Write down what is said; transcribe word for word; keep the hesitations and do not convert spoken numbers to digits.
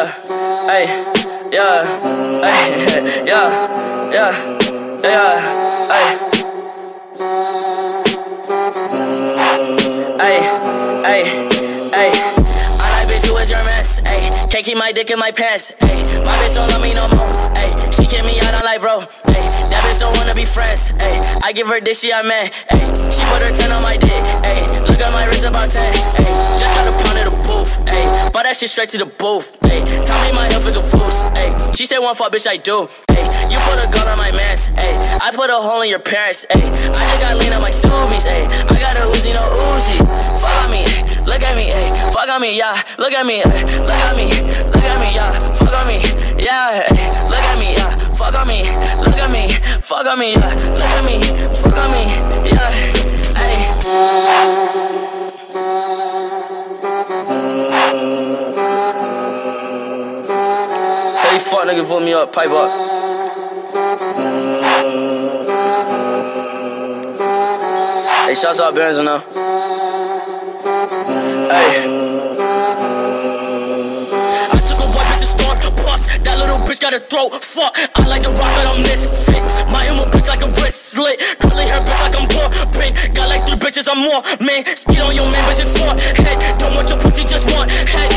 yeah, ay, yeah, ay, yeah, yeah, yeah, ay, ay, ay, ay. I like bitch who is your mess, ay. Can't keep my dick in my pants, ay. My bitch don't love me no more, ay. She kick me out on life, bro, ay. That bitch don't wanna be friends, ay. I give her dick, she a man, ay. She put her ten on my dick, ay. Look at my wrist about ten, ay. Just got a pound of the booth, ay. Bought that shit straight to the booth, ay. Tell me my health is a fool, ay. She said one fuck, bitch, I do, ay. You put a gun on my mans, ay. I put a hole in your parents, ay. I just got lean on my Subies, ay. I got a Uzi, no Uzi. Fuck on me, look at me, ay. Fuck on me, yeah. Look at me, ay. Look at me, look at me, yeah. Fuck on me, yeah. Ay. Look at me, yeah. Fuck on me, look at me, fuck on me, yeah. Look at me, fuck on me, yeah. Ay. Tell these fuck niggas vote me up, pipe up. Hey, shouts out Benz now. Hey. I took a white bitch to store, bust. That little bitch got a throat, fuck. I like the rock, but I'm misfit. My emo bitch like a wrist slit. Curly hair bitch like I'm poor, pink. Got like three bitches or more, man. Skid on your man, bitch, it's four. Head, don't want your pussy, just one head.